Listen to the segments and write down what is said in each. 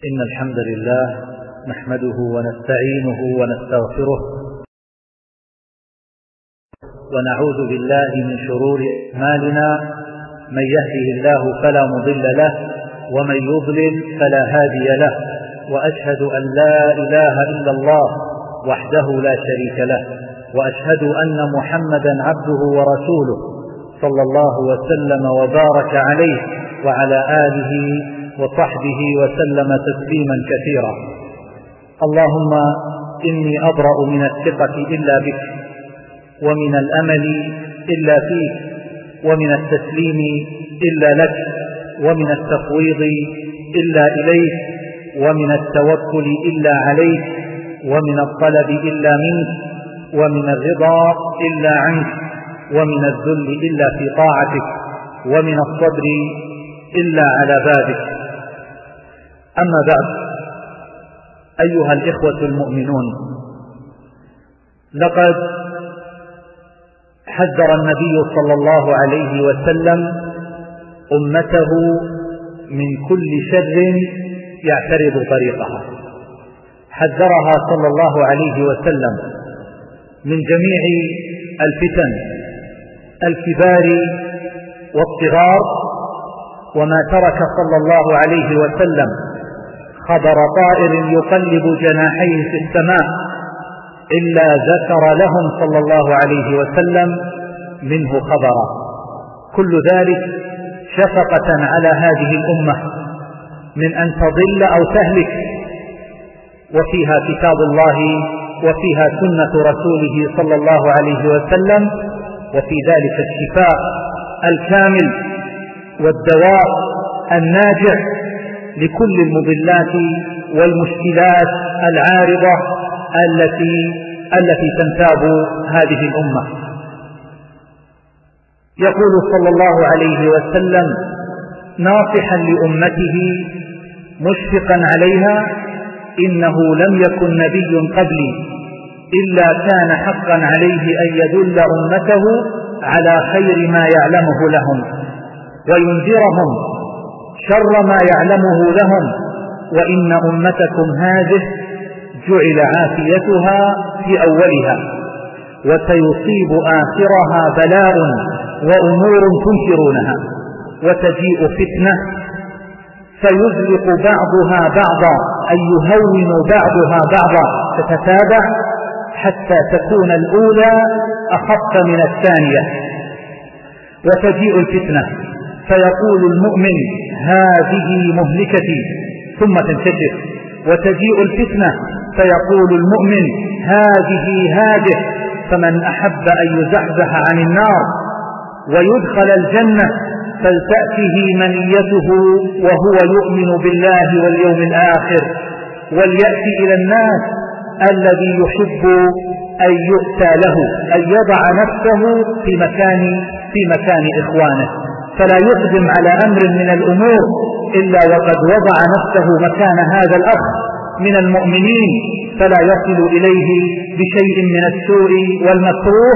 إن الحمد لله نحمده ونستعينه ونستغفره ونعوذ بالله من شرور أعمالنا، من يهده الله فلا مضل له ومن يضلل فلا هادي له، وأشهد أن لا إله إلا الله وحده لا شريك له، وأشهد أن محمدا عبده ورسوله صلى الله وسلم وبارك عليه وعلى آله وصحبه وسلم تسليما كثيرا. اللهم إني أبرأ من الثقة إلا بك، ومن الأمل إلا فيك، ومن التسليم إلا لك، ومن التفويض إلا إليك، ومن التوكل إلا عليك، ومن الطلب إلا منك، ومن الرضا إلا عنك، ومن الذل إلا في طاعتك، ومن الصبر إلا على بابك. أما بعد، أيها الإخوة المؤمنون، لقد حذر النبي صلى الله عليه وسلم أمته من كل شر يعترض طريقها. حذرها صلى الله عليه وسلم من جميع الفتن الكبار والصغار، وما ترك صلى الله عليه وسلم خبر طائر يقلب جناحيه في السماء إلا ذكر لهم صلى الله عليه وسلم منه خبرا، كل ذلك شفقة على هذه الأمة من أن تضل أو تهلك، وفيها كتاب الله وفيها سنة رسوله صلى الله عليه وسلم، وفي ذلك الشفاء الكامل والدواء الناجع لكل المضلات والمشكلات العارضة التي تنتاب هذه الأمة. يقول صلى الله عليه وسلم ناصحا لأمته مشفقا عليها: إنه لم يكن نبي قبلي إلا كان حقا عليه أن يدل أمته على خير ما يعلمه لهم وينذرهم شر ما يعلمه لهم، وإن أمتكم هذه جعل عافيتها في أولها وسيصيب آخرها بلاء وأمور تنكرونها، وتجيء فتنة فيزلق بعضها بعضا أي يهون بعضها بعضا، تتتابع حتى تكون الأولى أخف من الثانية. وتجيء الفتنة فيقول المؤمن: هذه مهلكتي، ثم تنكشف. وتجيء الفتنة فيقول المؤمن: هذه، فمن أحب أن يزحزح عن النار ويدخل الجنة فلتأته منيته وهو يؤمن بالله واليوم الآخر، وليأتي إلى الناس الذي يحب أن يؤتى له، أن يضع نفسه في مكان إخوانه، فلا يقدم على أمر من الأمور إلا وقد وضع نفسه مكان هذا الأخ من المؤمنين، فلا يصل إليه بشيء من السوء والمكروه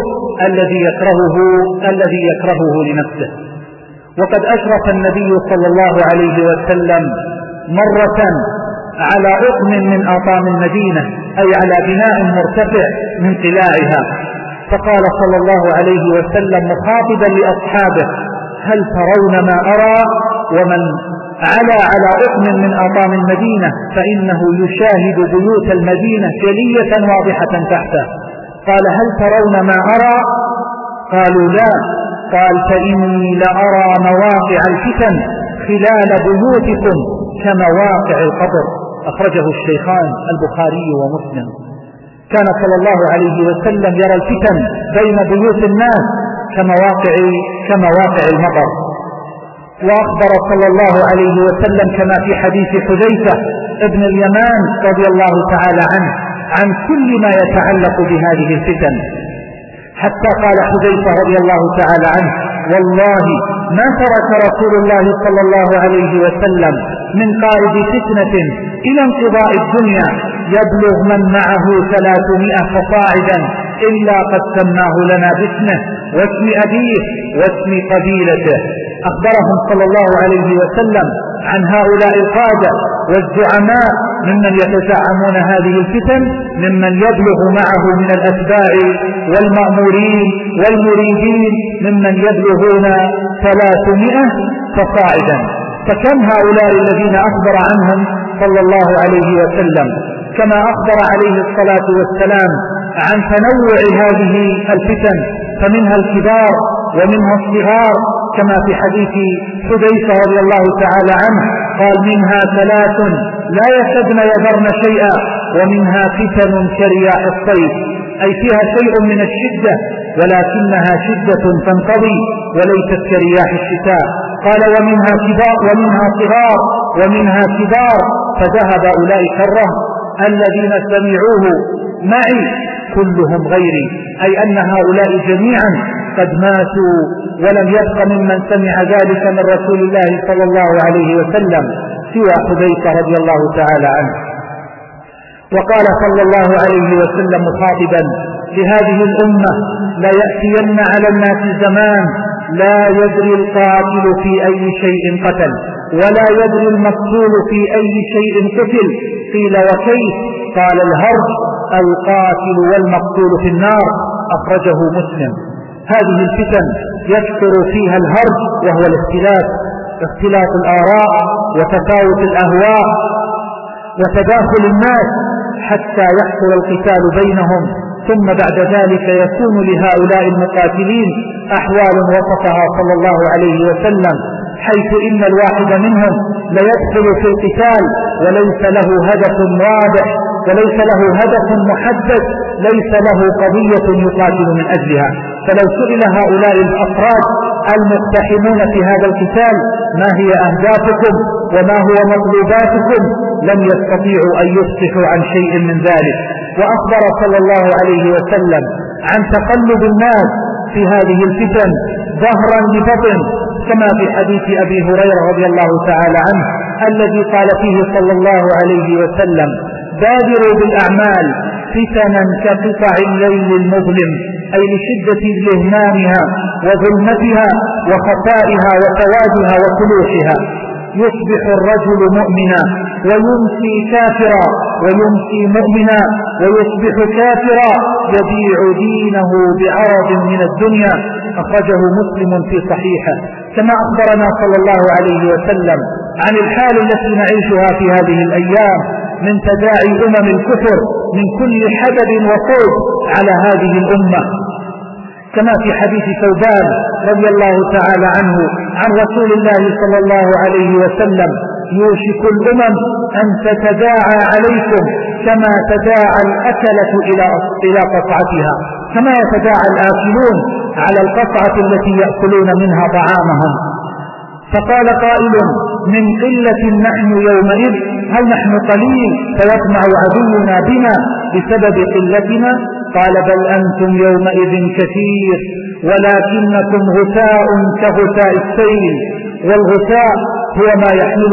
الذي يكرهه لنفسه. وقد أشرف النبي صلى الله عليه وسلم مرة على ركن من أطام المدينة، أي على بناء مرتفع من قلاعها، فقال صلى الله عليه وسلم مخاطبا لأصحابه: هل ترون ما أرى؟ ومن على ركن من أطام المدينة فإنه يشاهد بيوت المدينة جلية واضحة تحته. قال: هل ترون ما أرى؟ قالوا: لا. قال: فإني لأرى مواقع الفتن خلال بيوتكم كمواقع القبر. أخرجه الشيخان البخاري ومسلم. كان صلى الله عليه وسلم يرى الفتن بين بيوت الناس كمواقع المطر. وأخبر صلى الله عليه وسلم كما في حديث حذيفة ابن اليمان رضي الله تعالى عنه عن كل ما يتعلق بهذه الفتن، حتى قال حذيفة رضي الله تعالى عنه: والله ما ترك رسول الله صلى الله عليه وسلم من قائد فتنة إلى انقضاء الدنيا يبلغ من معه 300 فصاعدا إلا قد سماه لنا باسمه واسم أبيه واسم قبيلته. أخبرهم صلى الله عليه وسلم عن هؤلاء القادة والزعماء ممن يتزعمون هذه الفتن، ممن يبلغ معه من الأتباع والمأمورين والمريدين ممن يبلغون 300 فصاعدا. فكم هؤلاء الذين أخبر عنهم صلى الله عليه وسلم، كما أخبر عليه الصلاة والسلام عن تنوع هذه الفتن، فمنها الكبار ومنها الصغار، كما في حديث حذيفة رضي الله تعالى عنه قال: منها 3 لا يكدن يذرن شيئا ومنها فتن كرياح الصيف، أي فيها شيء من الشدة ولكنها شدة تنقضي وليست كرياح الشتاء. قال: ومنها كبار ومنها صغار ومنها كبار، فذهب أولئك الرهط الذين سمعوه معي كلهم غيري، أي أن هؤلاء جميعا قد ماتوا ولم يبق ممن سمع ذلك من رسول الله صلى الله عليه وسلم سوى حذيفة رضي الله تعالى عنه. وقال صلى الله عليه وسلم مخاطبا لهذه الأمة: لا يأتين على الناس زمان لا يدري القاتل في أي شيء قتل ولا يدري المقتول في أي شيء قتل. قيل: وكيف؟ قال: الهرج، القاتل والمقتول في النار. أخرجه مسلم. هذه الفتن يكثر فيها الهرج، وهو اختلاف الآراء وتفاوت الأهواء وتداخل الناس حتى يحصل القتال بينهم، ثم بعد ذلك يكون لهؤلاء المقاتلين أحوال وصفها صلى الله عليه وسلم، حيث إن الواحد منهم ليدخل في القتال وليس له هدف واضح وليس له هدف محدد، ليس له قضية يقاتل من أجلها. فلو سئل هؤلاء الأفراد المقتحمون في هذا القتال: ما هي أهدافكم وما هو مطلوباتكم؟ لم يستطيعوا أن يفصحوا عن شيء من ذلك. وأخبر صلى الله عليه وسلم عن تقلب الناس في هذه الفتن ظهرا لبطن، كما في حديث أبي هريرة رضي الله تعالى عنه الذي قال فيه صلى الله عليه وسلم: بادروا بالأعمال فتنا كقطع الليل المظلم، أي لشدة إلهامها وظلمتها وخفائها وسوادها وخلوشها. يصبح الرجل مؤمنا ويمسي كافرا ويمسي مؤمنا ويصبح كافرا يبيع دينه بعرض من الدنيا. أخرجه مسلم في صحيحه. كما أخبرنا صلى الله عليه وسلم عن الحال التي نعيشها في هذه الأيام من تداعي الكفر من كل حدب وصوب على هذه الأمة، كما في حديث ثوبان رضي الله تعالى عنه عن رسول الله صلى الله عليه وسلم: يوشك الأمم أن تتداعى عليكم كما تداعى الأكلة إلى قطعتها، كما يتداعى الآكلون على القطعة التي يأكلون منها طعامهم. فقال قائل: من قلة نحن يومئذ، هل نحن قليل فيطمع عدونا بنا بسبب قلتنا؟ قال: بل أنتم يومئذ كثير ولكنكم غثاء كغثاء السيل. والغثاء هو ما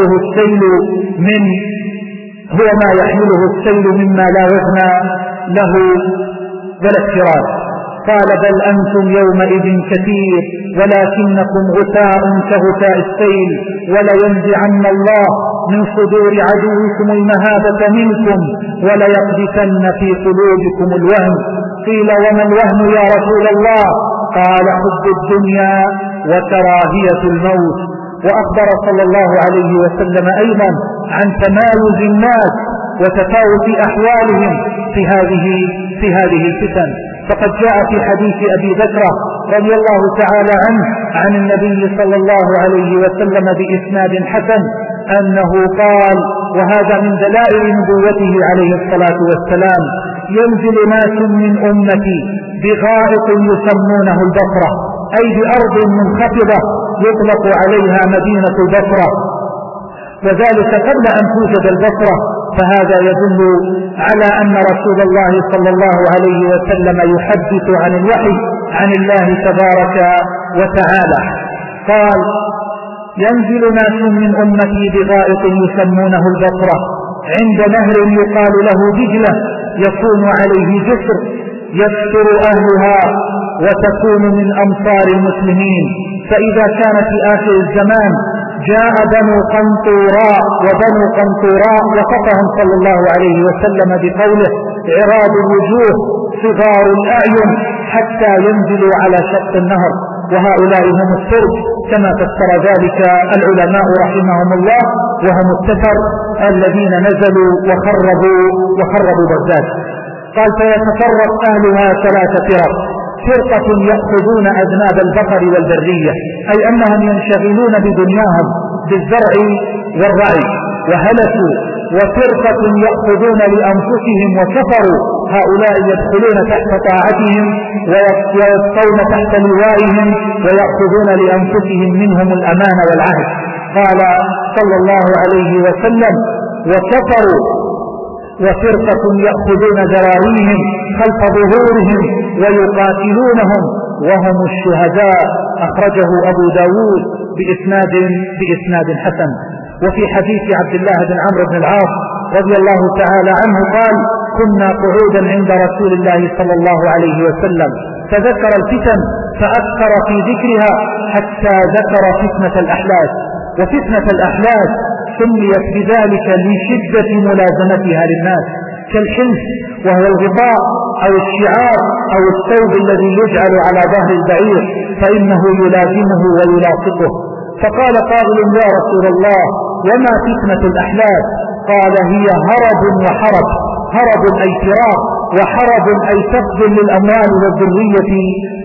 يحمله السيل مما لا وزن له ولا اكتراث. قال: بل أنتم يومئذ كثير ولكنكم غثاء كغثاء السيل، ولينزعن الله من صدور عدوكم المهابة منكم وليقذفن في قلوبكم الوهن. قيل: وما الوهن يا رسول الله؟ قال: حب الدنيا وكراهية الموت. وأخبر صلى الله عليه وسلم أيضا عن تمايز الناس وتفاوت أحوالهم في هذه الفتن. فقد جاء في حديث أبي بكر رضي الله تعالى عنه عن النبي صلى الله عليه وسلم بإسناد حسن أنه قال، وهذا من دلائل نبوته عليه الصلاة والسلام: ينزل ناس من أمتي بغائط يسمونه البصرة، أي بأرض منخفضة يطلق عليها مدينة البصرة، وذلك قبل أن توجد البصرة. فهذا يدل على أن رسول الله صلى الله عليه وسلم يحدث عن الوحي عن الله تبارك وتعالى. قال: ينزل ناس من أمتي بغائط يسمونه البصرة عند نهر يقال له دجلة، يكون عليه جسر يكثر أهلها وتكون من أمصار المسلمين. فإذا كان في آخر الزمان جاء بنو قنطوراء وبنو قنطوراء وصفهم صلى الله عليه وسلم بقوله عراض الوجوه صغار الأعين حتى ينزلوا على شط النهر، وهؤلاء هم السرج كما فسر ذلك العلماء رحمهم الله، وهم التتر الذين نزلوا وخربوا بغداد. قال فيتفرق أهلها 3 فرق: فرقة يأخذون أذناب البقر والبرية، أي أنهم ينشغلون بدنياهم بالزرع والرعي وهلكوا، وفرقة يأخذون لأنفسهم وكفروا، هؤلاء يدخلون تحت طاعتهم ويبقون تحت لوائهم ويأخذون لأنفسهم منهم الأمان والعهد. قال صلى الله عليه وسلم وكفروا، وفرقة يأخذون ذراريهم خلف ظهورهم ويقاتلونهم وهم الشهداء، أخرجه أبو داود بإسناد حسن. وفي حديث عبد الله بن عمرو بن العاص رضي الله تعالى عنه قال كنا قعودا عند رسول الله صلى الله عليه وسلم فذكر الفتن فأكثر في ذكرها حتى ذكر فتنة الأحلاس، وفتنة الأحلاس سميت بذلك لشدة ملازمتها للناس، كالحلف وهو الغطاء أو الشعار أو الثوب الذي يجعل على ظهر البعير فإنه يلازمه ويلاصقه. فقال قائل يا رسول الله وما فتنة الأحلاس؟ قال هي هرب وحرب، هرب أي فراق، وحرب أي فقد للأموال والذرية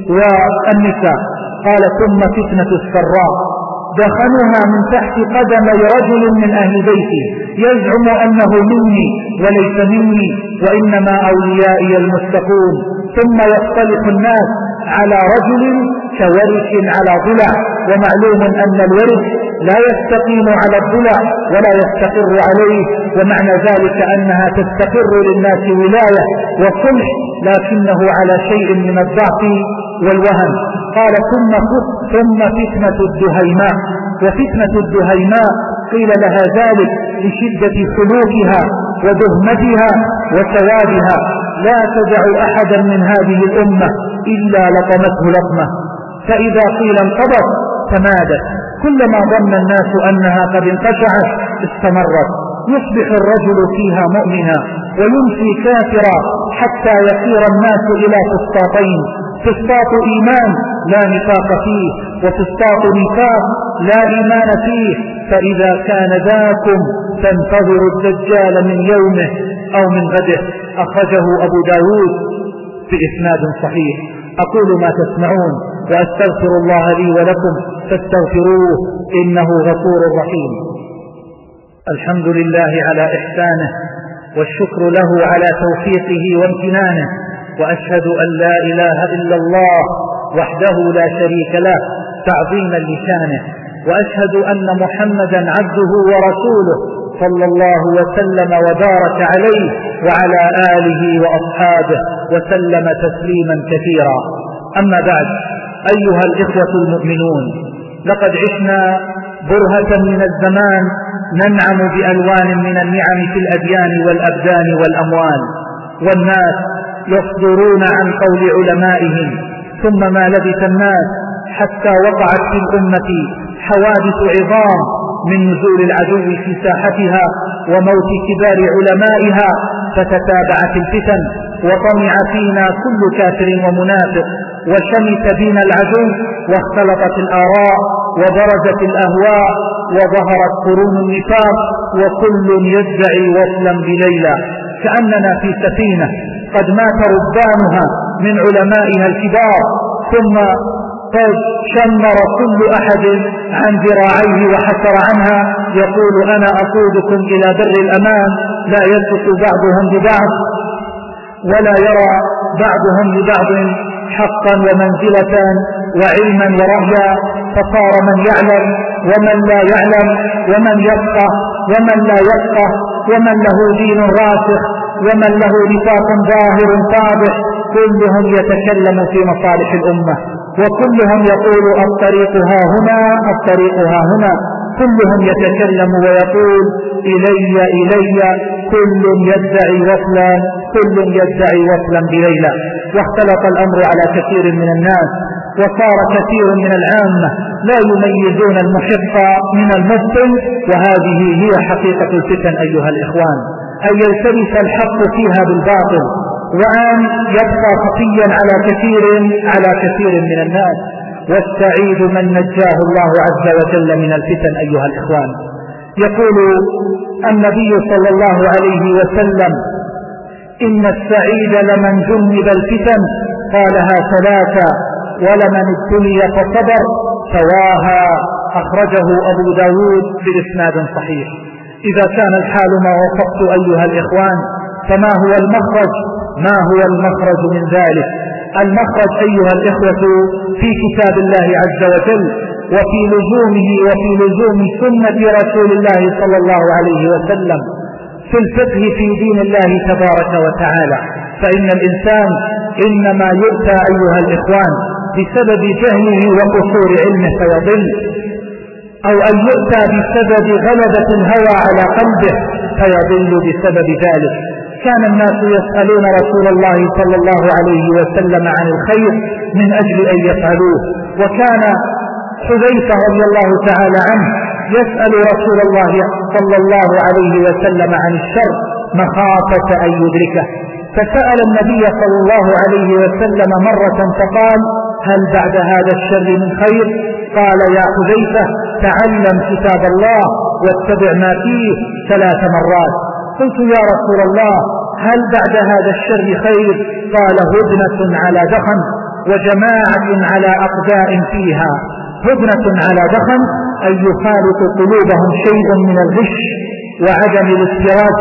والنساء. قال ثم فتنة السراء دخلوها من تحت قدمي رجل من أهل بيتي يزعم أنه مني وليس مني وإنما أوليائي المتقون، ثم يختلف الناس على رجل كورث على ضلع، ومعلوم أن الورث لا يستقيم على الضلع ولا يستقر عليه، ومعنى ذلك أنها تستقر للناس ولاية وصلح لكنه على شيء من الضعف والوهن. قال ثم فتنة الدهيماء، وفتنة الدهيماء قيل لها ذلك لشدة سلوكها ودهمتها وسوادها، لا تدع أحدا من هذه الأمة إلا لطمته لطمة، فإذا قيل انقضت تمادت، كلما ظن الناس أنها قد انقشعت استمرت، يصبح الرجل فيها مؤمنا ويمسي كافرا حتى يصير الناس إلى فسطاطين: فسطاط إيمان لا نفاق فيه، وفسطاط نفاق لا إيمان فيه، فإذا كان ذاكم تنتظر الدجال من يومه أو من غده. أخرجه أبو داود بإسناد صحيح. أقول ما تسمعون وأستغفر الله لي ولكم فاستغفروه إنه غفور رحيم. الحمد لله على إحسانه، والشكر له على توفيقه وامتنانه، وأشهد أن لا إله إلا الله وحده لا شريك له تعظيما لشانه، وأشهد أن محمدا عبده ورسوله صلى الله وسلم وبارك عليه وعلى آله وأصحابه وسلم تسليما كثيرا. أما بعد، أيها الإخوة المؤمنون، لقد عشنا برهة من الزمان ننعم بألوان من النعم في الأديان والأبدان والأموال، والناس يصدرون عن قول علمائهم، ثم ما لبث الناس حتى وقعت في الأمة حوادث عظام من نزول العدو في ساحتها وموت كبار علمائها، فتتابعت الفتن وطمع فينا كل كافر ومنافق، وشمت بنا العدو واختلطت الآراء وبرزت الأهواء وظهرت قرون النفاق، وكل يدعي وصلا بليلى، كأننا في سفينة قد مات ربانها من علمائها الكبار، ثم قد شمر كل أحد عن ذراعيه وحسر عنها يقول أنا أقودكم إلى بر الأمان، لا يثق بعضهم ببعض ولا يرى بعضهم لبعض حقا ومنزلة وعلما ورأيا، فصار من يعلم ومن لا يعلم، ومن يفقه ومن لا يفقه، ومن له دين راسخ ومن له نفاق ظاهر واضح، كلهم يتكلم في مصالح الأمة، وكلهم يقول الطريق ها هنا الطريق ها هنا، كلهم يتكلم ويقول إلي إلي، كل يدعي وصلا كل يدعي وصلا بليلى، واختلط الأمر على كثير من الناس، وصار كثير من العامة لا يميزون المحق من المبطل، وهذه هي حقيقة الفتن أيها الإخوان، أن يلتبس الحق فيها بالباطل، وأن يبقى خفيا على كثير من الناس. والسعيد من نجاه الله عز وجل من الفتن أيها الإخوان. يقول النبي صلى الله عليه وسلم: إن السعيد لمن جنب الفتن، قالها ثلاثة: ولمن ابتلي فصبر، سواها. أخرجه أبو داود بإسناد صحيح. إذا كان الحال ما وصفت أيها الإخوان، فما هو المخرج؟ ما هو المخرج من ذلك؟ المخرج أيها الإخوة في كتاب الله عز وجل، وفي لزومه وفي لزوم سنة رسول الله صلى الله عليه وسلم، في الفقه في دين الله تبارك وتعالى. فإن الإنسان إنما يؤتى أيها الإخوان بسبب جهله وقصور علمه فيضل، أو أن يؤتى بسبب غلبة الهوى على قلبه فيضل بسبب ذلك. كان الناس يسألون رسول الله صلى الله عليه وسلم عن الخير من أجل أن يفعلوه، وكان حذيفة رضي الله تعالى عنه يسأل رسول الله صلى الله عليه وسلم عن الشر مخافة أن يدركه، فسأل النبي صلى الله عليه وسلم مرة فقال: هل بعد هذا الشر من خير؟ قال: يا حذيفة تعلم كتاب الله واتبع ما فيه 3 مرات. قلت: يا رسول الله هل بعد هذا الشر خير؟ قال: هدنة على دخن وجماعة على أقداء فيها. هدنة على دخن أن يخالط قلوبهم شيء من الغش وعدم الافتراس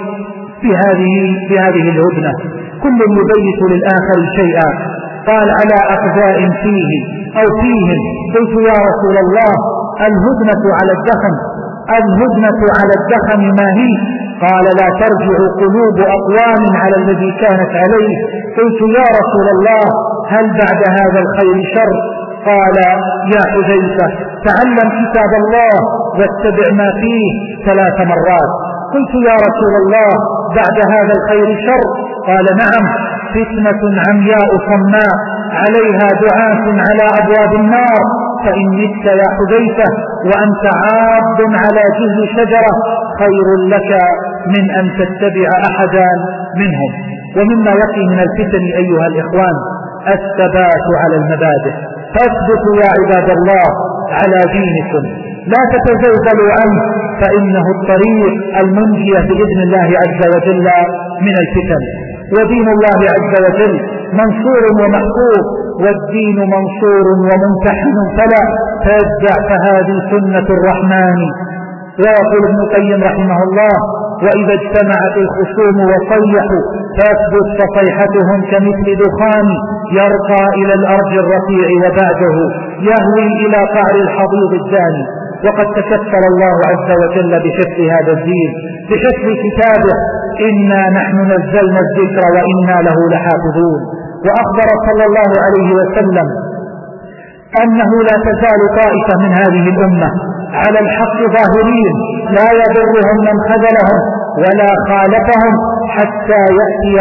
بهذه الهدنة، كل يبيت للآخر شيئا. قال: على أقداء فيه أو فيهم. قلت: يا رسول الله الهدنة على الدخن، الهدنة على الدخن ما هي؟ قال: لا ترجع قلوب أقوام على الذي كانت عليه. قلت: يا رسول الله هل بعد هذا الخير شر؟ قال: يا حذيفة تعلم كتاب الله واتبع ما فيه 3 مرات. قلت: يا رسول الله بعد هذا الخير شر؟ قال: نعم، فتنة عمياء صماء عليها دعاة على أبواب النار، فإن مت يا حذيفة وأنت عاض على جذع شجرة خير لك من أن تتبع أحدا منهم. ومما يقي من الفتن أيها الإخوان الثبات على المبادئ. فاثبتوا يا عباد الله على دينكم، لا تتزلزلوا عنه، فإنه الطريق المنجي بإذن الله عز وجل من الفتن. ودين الله عز وجل منصور ومحفوظ، والدين منصور وممتحن فلا ترجع، فهذه سنة الرحمن. ويقول ابن القيم رحمه الله: وإذا اجتمعت الخصوم وصيحوا فاثبت فصيحتهم كمثل دخان يرقى إلى الأرض الرفيع وبعده يهوي إلى قعر الحضيض الداني. وقد تكفل الله عز وجل بحفظ هذا الدين، بحفظ كتابه: إنا نحن نزلنا الذكر وإنا له لحافظون. وأخبر صلى الله عليه وسلم أنه لا تزال طائفة من هذه الأمة على الحق ظاهرين لا يضرهم من خذلهم ولا خالفهم حتى يأتي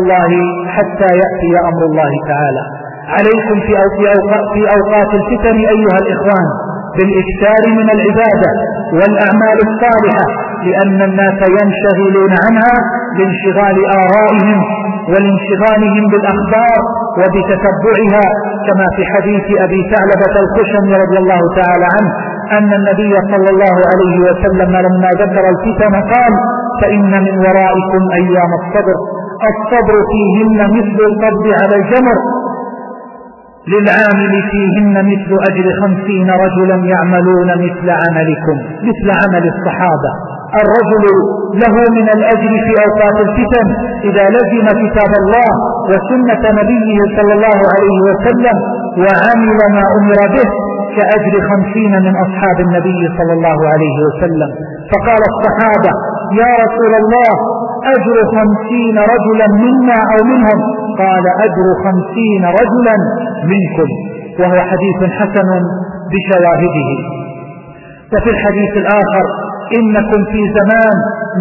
أمر الله تعالى. عليكم في أوقات الفتن أيها الإخوان بالإكثار من العبادة والأعمال الصالحة، لأن الناس ينشغلون عنها لانشغال آرائهم ولانشغالهم بالأخبار وبتتبعها، كما في حديث أبي ثعلبة الخشني رضي الله تعالى عنه أن النبي صلى الله عليه وسلم لما ذكر الفتن قال: فإن من ورائكم أيام الصبر فيهن مثل القبض على الجمر، للعامل فيهن مثل أجر 50 رجلا يعملون مثل عملكم، مثل عمل الصحابة. الرجل له من الأجر في أوقات الفتن إذا لزم كتاب الله وسنة نبيه صلى الله عليه وسلم وعمل ما أمر به كأجر 50 من أصحاب النبي صلى الله عليه وسلم. فقال الصحابة: يا رسول الله أجر 50 رجلا منا أو منهم؟ قال: أجر 50 رجلا منكم. وهو حديث حسن بشواهده. وفي الحديث الآخر إنكم في زمان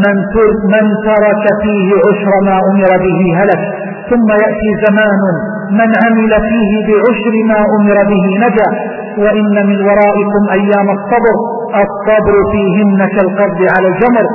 من ترك فيه عشر ما أمر به هلك، ثم يأتي زمان من عمل فيه بعشر ما أمر به نجا، وإن من ورائكم أيام الصبر فيهن كالقبض على الجمر،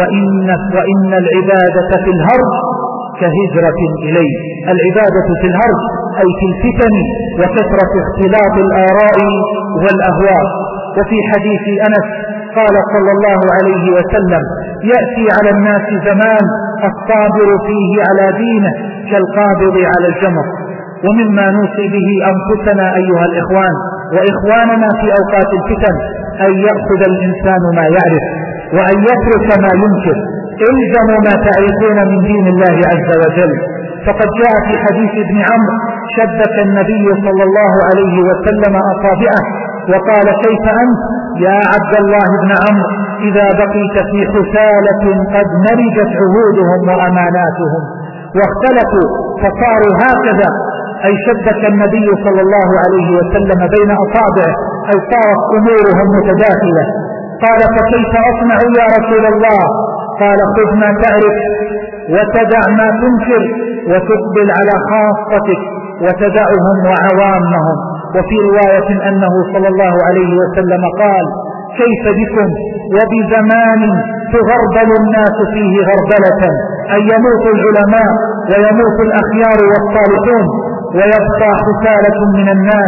وإن العبادة في الهرج كهجرة إليه. العبادة في الهرج أي في الفتن وكثرة اختلاط الآراء والأهواء. وفي حديث أنس قال صلى الله عليه وسلم: يأتي على الناس زمان الصابر فيه على دينه كالقابض على الجمر. ومما نوصي به أنفسنا أيها الإخوان وإخواننا في أوقات الفتن أن يأخذ الإنسان ما يعرف وأن يترك ما ينكر. الزموا ما تعرفون من دين الله عز وجل. فقد جاء في حديث ابن عمرو: شبك النبي صلى الله عليه وسلم أصابعه وقال: كيف أنت يا عبد الله بن عمرو إذا بقيت في حسالة قد مرجت عهودهم وأماناتهم. واختلفوا فصاروا هكذا، أي شبك النبي صلى الله عليه وسلم بين أصابعه، أي صارت أمورهم متداخلة. قال: فكيف أصنع يا رسول الله؟ قال: خذ ما تعرف وتدع ما تنكر وتقبل على خاصتك وتدعهم وعوامهم. وفي رواية أنه صلى الله عليه وسلم قال: كيف بكم وبزمان تغربل الناس فيه غربلة، أن يموت العلماء ويموت الأخيار والصالحون ويبقى حسالة من الناس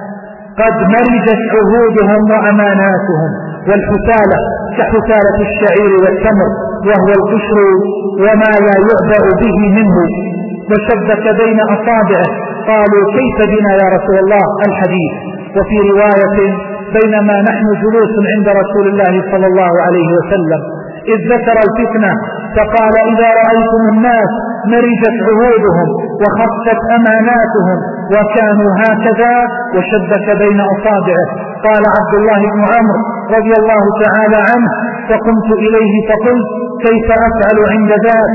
قد مرجت عهودهم وأماناتهم. والحسالة كحسالة الشعير والتمر، وهو القشر وما لا يعبأ به منه. وشبك بين أصابعه. قالوا: كيف بنا يا رسول الله؟ الحديث. وفي رواية: بينما نحن جلوس عند رسول الله صلى الله عليه وسلم إذ ذكر الفتنة فقال: إذا رأيتم الناس مرجت عهودهم وخفت أماناتهم وكانوا هكذا. وشبك بين أصابعه. قال عبد الله بن عمرو رضي الله تعالى عنه: فقمت إليه فقلت: كيف أفعل عند ذلك؟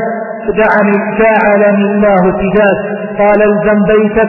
جعلني الله فداك. قال: الزم بيتك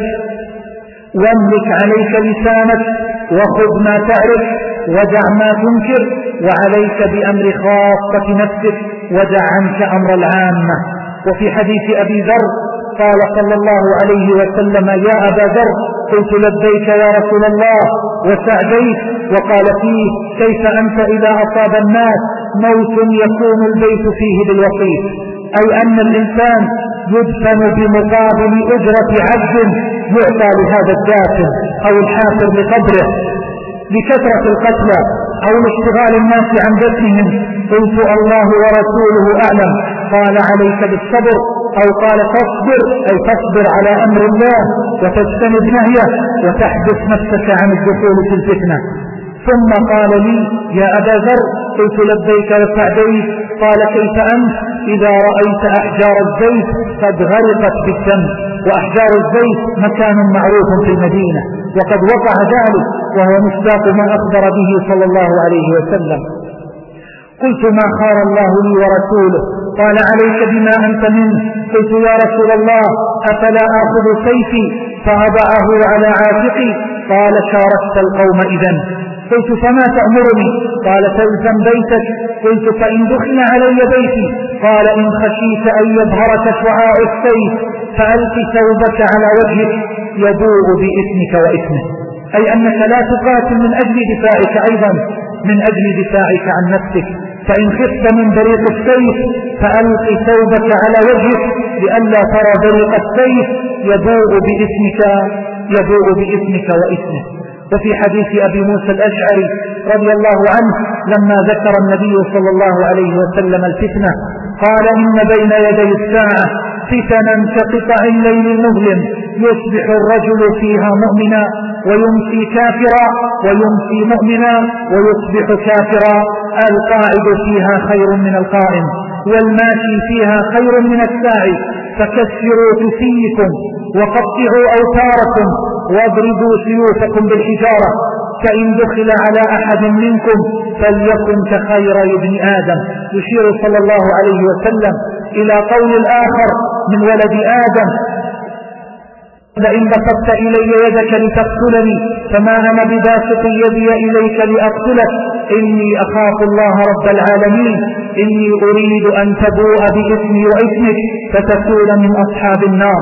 واملك عليك لسانك وخذ ما تعرف ودع ما تنكر، وعليك بأمر خاصة نفسك ودع عنك أمر العامة. وفي حديث أبي ذر قال صلى الله عليه وسلم: يا أبا ذر، قلت: لبيك يا رسول الله وسعديك. وقال فيه: كيف أنت إذا أصاب الناس موت يكون البيت فيه بالوقيت، أي أن الإنسان يدفن بمقابل أجرة عبد يعطى لهذا الدافن أو الحافر لقبره لكثرة القتلى أو لاشتغال الناس عن دفنهم. قلت: الله ورسوله أعلم. قال: عليك بالصبر، أو قال: تصبر، أي تصبر على أمر الله وتجتنب نهيه وتحبس نفسك عن الدخول في الفتنة. ثم قال لي: يا أبا ذر، قلت: لبيك وسعديك. قال: كيف أنت إذا رأيت أحجار الزيت قد غرقت بالدم؟ وأحجار الزيت مكان معروف في المدينة، وقد وقع ذلك وهو مصداق ما أخبر به صلى الله عليه وسلم. قلت: ما خار الله لي ورسوله؟ قال: عليك بما أنت منه. قلت: يا رسول الله، أفلا آخذ سيفي فأضعه على عاتقي؟ قال: شاركت القوم إذن. قلت: فما تأمرني؟ قال: تلزم بيتك. قلت: فإن دخل علي بيتي؟ قال: إن خشيت أن يظهرك شعاع السيف فألق ثوبك على وجهك يبوء بإثمك وإثمه، أي أنك لا تقاتل من أجل دفاعك، أيضا من أجل دفاعك عن نفسك. فإن خفت من بريق السيف فألق ثوبك على وجهك لئلا ترى بريق السيف يبوء بإثمك وإثمه. وفي حديث أبي موسى الأشعري رضي الله عنه لما ذكر النبي صلى الله عليه وسلم الفتنة قال: إن بين يدي الساعة فتنا كقطع الليل المظلم، يصبح الرجل فيها مؤمنا ويمسي كافرا، ويمسي مؤمنا ويصبح كافرا. القاعد فيها خير من القائم، والماشي فيها خير من الساعي. فكسروا كسيكم وقطعوا أوتاركم واضربوا سيوفكم بالحجارة، فإن دخل على أحد منكم فليكن كخيري ابن آدم. يشير صلى الله عليه وسلم إلى قول الآخر من ولد آدم: لئن بسطت إلي يدك لتقتلني فما أنا بباسط يدي إليك لأقتلك. إني أخاف الله رب العالمين، إني أريد أن تبوء بإثمي وإثمك فتكون من أصحاب النار.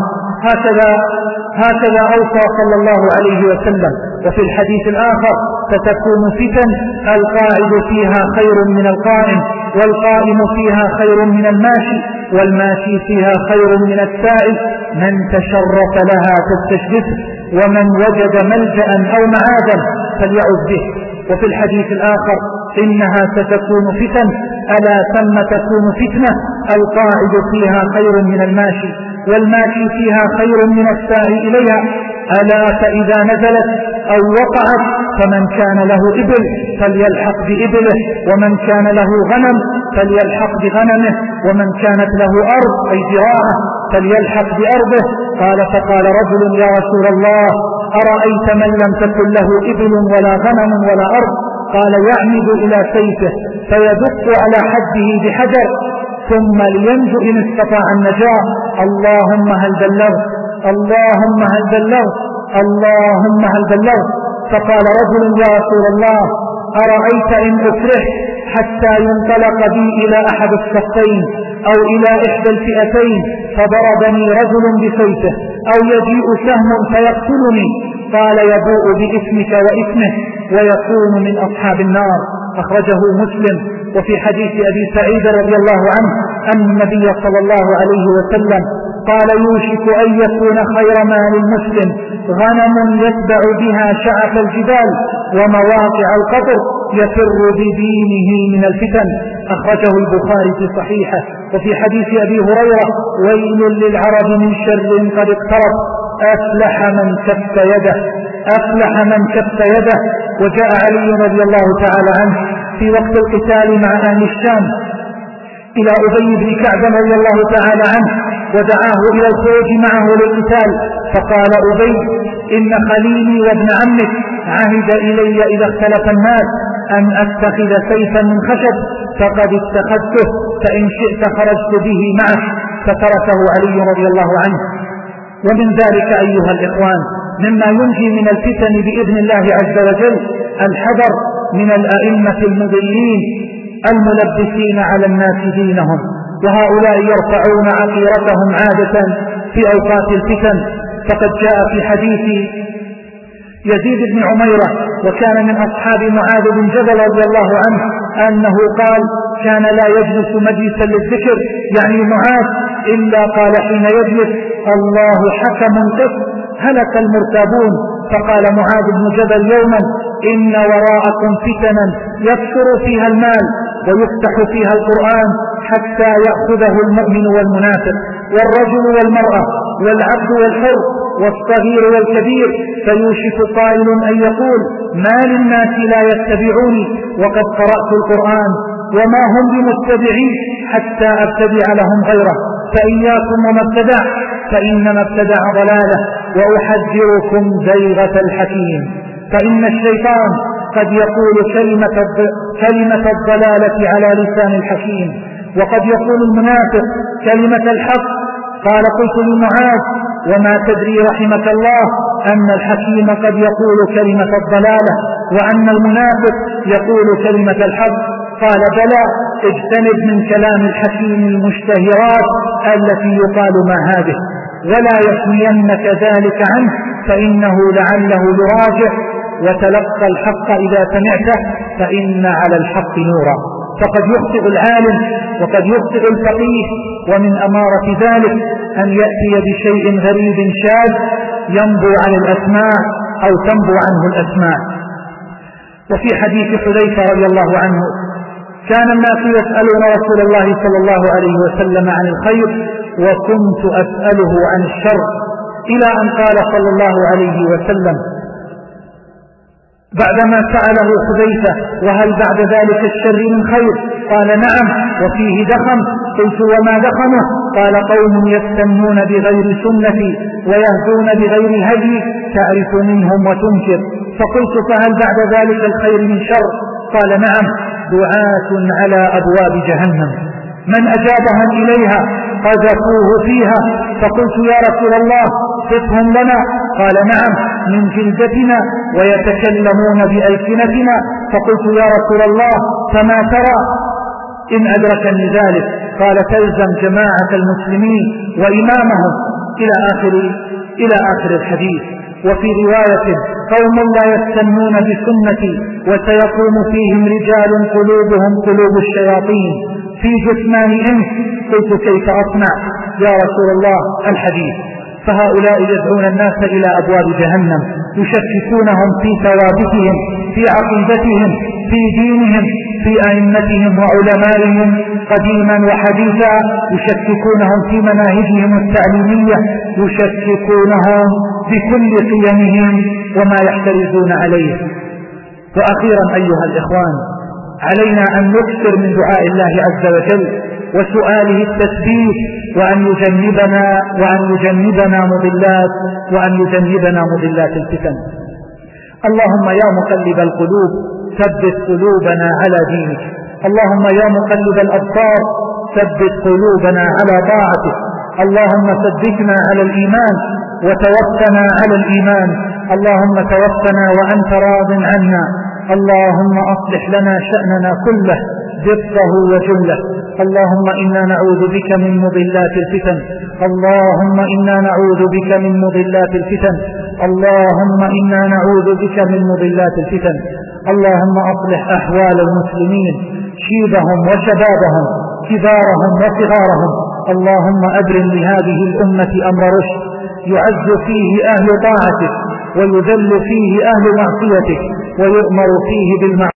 هكذا أوصى صلى الله عليه وسلم. وفي الحديث الآخر: ستكون فتن القاعد فيها خير من القائم، والقائم فيها خير من الماشي، والماشي فيها خير من السائل، من تشرف لها تستشرفه، ومن وجد ملجأ أو معادا فليعذ به. وفي الحديث الآخر: إنها ستكون فتن، ألا ثم تكون فتنة القاعد فيها خير من الماشي، والماشي فيها خير من السائل إليها، ألا فإذا نزلت أو وقعت فمن كان له إبل فليلحق بإبله، ومن كان له غنم فليلحق بغنمه، ومن كانت له أرض أي زراعة فليلحق بأرضه. فقال رجل: يا رسول الله، أرأيت من لم تكن له إبل ولا غنم ولا أرض؟ قال: يعمد إلى سيفه فيدق على حده بحجر ثم لينجو إن استطاع النجاة. اللهم هل بلغت، اللهم هل بلغت، اللهم هل بلغت. فقال رجل: يا رسول الله، أرأيت إن أكرهت حتى ينطلق بي إلى أحد الصفين أو إلى إحدى الفئتين فضربني رجل بسيفه، أو يجيء سهم فيقتلني؟ قال: يبوء بإثمك وإثمه ويكون من أصحاب النار. أخرجه مسلم. وفي حديث أبي سعيد رضي الله عنه أن النبي صلى الله عليه وسلم قال: يوشك أن يكون خير مال المسلم غنم يتبع بها شعف الجبال ومواقع القطر يفر بدينه من الفتن. أخرجه البخاري في صحيحه. وفي حديث أبي هريرة: ويل للعرب من شر قد اقترب، أفلح من كف يده، أفلح من كف يده. وجاء علي رضي الله تعالى عنه في وقت القتال مع أهل الشام إلى أبي بن كعب رضي الله تعالى عنه ودعاه إلى الخروج معه للقتال، فقال أبي: إن خليلي وابن عمك عهد إلي إذا اختلف الناس أن أتخذ سيفا من خشب فقد اتخذته، فإن شئت خرجت به معك، فتركه علي رضي الله عنه. ومن ذلك أيها الإخوان مما ينجي من الفتن بإذن الله عز وجل الحذر من الأئمة المضلين الملبسين على الناس دينهم، وهؤلاء يرفعون عقيرتهم عادة في أوقات الفتن. فقد جاء في حديث يزيد بن عميرة وكان من أصحاب معاذ بن جبل رضي الله عنه أنه قال: كان لا يجلس مجلسا للذكر يعني معاذ إلا قال حين يجلس: الله حكم قسط هلك المرتابون. فقال معاذ بن جبل يوما: إن وراءكم فتنا يكثر فيها المال ويفتح فيها القرآن حتى يأخذه المؤمن والمنافق والرجل والمرأة والعبد والحر والصغير والكبير، فيوشك قائل أن يقول: ما للناس لا يتبعوني وقد قرأت القرآن وما هم بمتبعين حتى أبتدع لهم غيره، فإياكم وما ابتدع فإنما ابتدع ضلاله، وأحذركم زيغة الحكيم. فإن الشيطان قد يقول كلمة الضلالة على لسان الحكيم، وقد يقول المنافق كلمة الحق. قال: قلت لمعاذ: وما تدري رحمك الله أن الحكيم قد يقول كلمة الضلالة وأن المنافق يقول كلمة الحق؟ قال: بلى، اجتنب من كلام الحكيم المشتهرات التي يقال ما هذه، ولا يحمينك ذلك عنه، فإنه لعله يراجع، وتلقى الحق إذا سمعته فإن على الحق نورا. فقد يخطئ العالم وقد يخطئ الفقيه، ومن أمارة ذلك أن يأتي بشيء غريب شاذ ينبو عن الأسماع أو تنبو عنه الأسماع. وفي حديث حذيفة رضي الله عنه: كان الناس يسألون رسول الله صلى الله عليه وسلم عن الخير وكنت أسأله عن الشر، إلى أن قال صلى الله عليه وسلم بعدما سأله حذيفة: وهل بعد ذلك الشر من خير؟ قال: نعم، وفيه دخن. قلت: وما دخنه؟ قال: قوم يستنون بغير سنتي ويهدون بغير هدي تعرف منهم وتنكر. فقلت: فهل بعد ذلك الخير من شر؟ قال: نعم، دعاة على أبواب جهنم من أجابهم إليها قذفوه فيها. فقلت: يا رسول الله صفهم لنا. قال نعم من جلدتنا ويتكلمون بألسنتنا. فقلت يا رسول الله فما ترى إن أدركني ذلك؟ قال تلزم جماعة المسلمين وإمامهم إلى آخر الحديث. وفي رواية قوم لا يستنون بسنتي وسيقوم فيهم رجال قلوبهم قلوب الشياطين في جثمان إنس. قلت كيف أصنع يا رسول الله؟ الحديث. فهؤلاء يدعون الناس إلى أبواب جهنم، يشككونهم في ثوابتهم، في عقيدتهم، في دينهم، في أئمتهم وعلمائهم قديما وحديثا، يشككونهم في مناهجهم التعليمية، يشككونهم بكل قيمهم وما يحترزون عليه. وأخيرا أيها الإخوان، علينا أن نكثر من دعاء الله عز وجل وسؤاله التثبيت وأن يجنبنا مضلات الفتن. اللهم يا مقلب القلوب ثبت قلوبنا على دينك. اللهم يا مقلب الأبصار ثبت قلوبنا على طاعتك. اللهم ثبتنا على الإيمان وتوفنا على الإيمان. اللهم توفنا وأنت راض عنا. اللهم أصلح لنا شأننا كله دقه وجله. اللهم إنا نعوذ بك من مضلات الفتن. اللهم إنا نعوذ بك من مضلات الفتن. اللهم إنا نعوذ بك من مضلات الفتن. اللهم أصلح أحوال المسلمين شيبهم وشبابهم كبارهم وصغارهم. اللهم أبرم لهذه الأمة أمر رشد يعز فيه أهل طاعتك ويذل فيه أهل معصيتك ويؤمر فيه بالمعروف